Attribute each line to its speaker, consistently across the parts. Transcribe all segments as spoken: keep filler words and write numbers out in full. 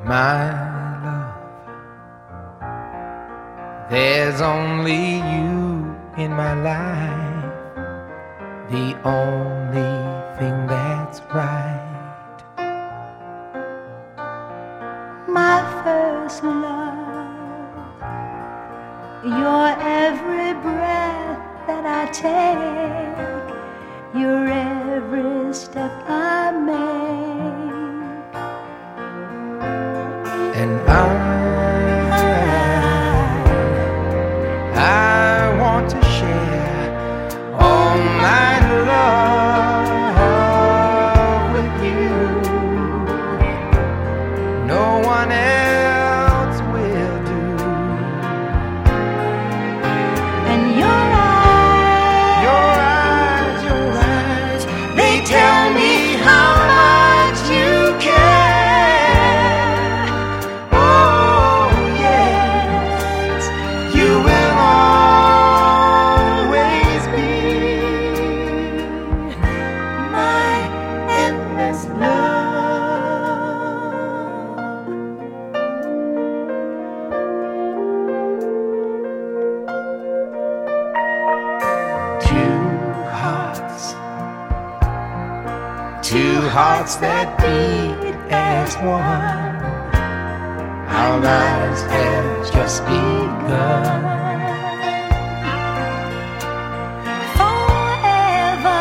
Speaker 1: my love. There's only you in my life, the only thing that's right.
Speaker 2: My first love, your every breath that I take, your every step I make.
Speaker 1: And I, I want to share all my love with you. No one else will do.
Speaker 2: And your eyes,
Speaker 1: Your eyes, your eyes, they tell me how much you care. Oh yes, you will always be my endless love. Two hearts, two hearts that beat as one. Our lives have just begun.
Speaker 2: forever.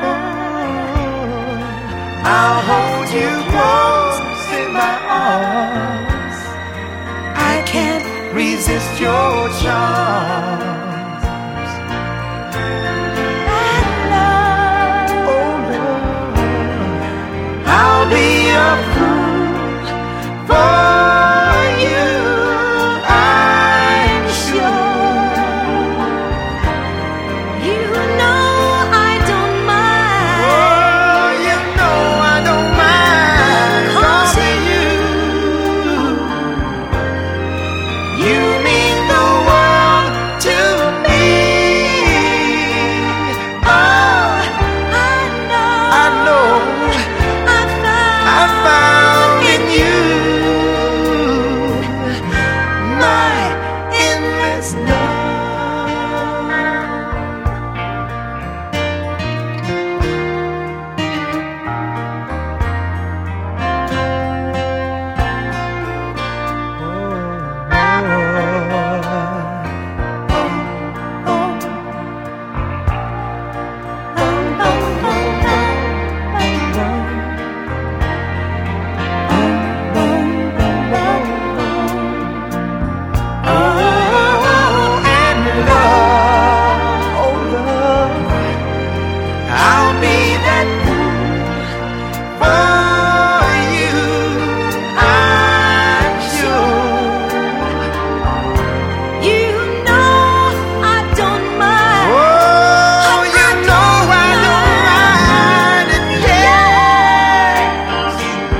Speaker 1: I'll hold you close in my arms. I can't resist your charms.
Speaker 2: And love,
Speaker 1: Oh Lord, I'll be a fool for you, I'm sure.
Speaker 2: you know I don't mind.
Speaker 1: Oh, you know I don't mind. 'Cause of you, you mean the world to me. Oh,
Speaker 2: I know,
Speaker 1: I know
Speaker 2: I found,
Speaker 1: I found in you my endless love. Oh, and love, oh love, I'll be that fool for you, I'm sure.
Speaker 2: you know I don't mind.
Speaker 1: Oh, you know I don't mind, and yes,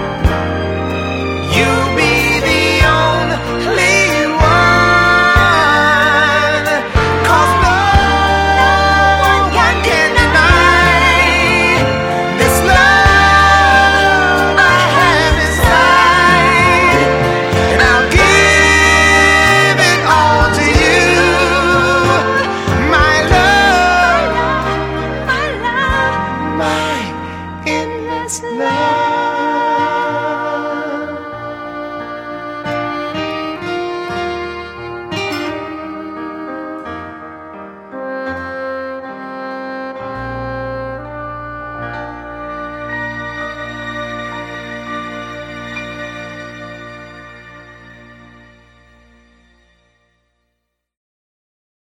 Speaker 1: you be the only one. 'Cause no one can deny this love I have inside, and I'll give it all to you, my love,
Speaker 2: My love,
Speaker 1: my endless love.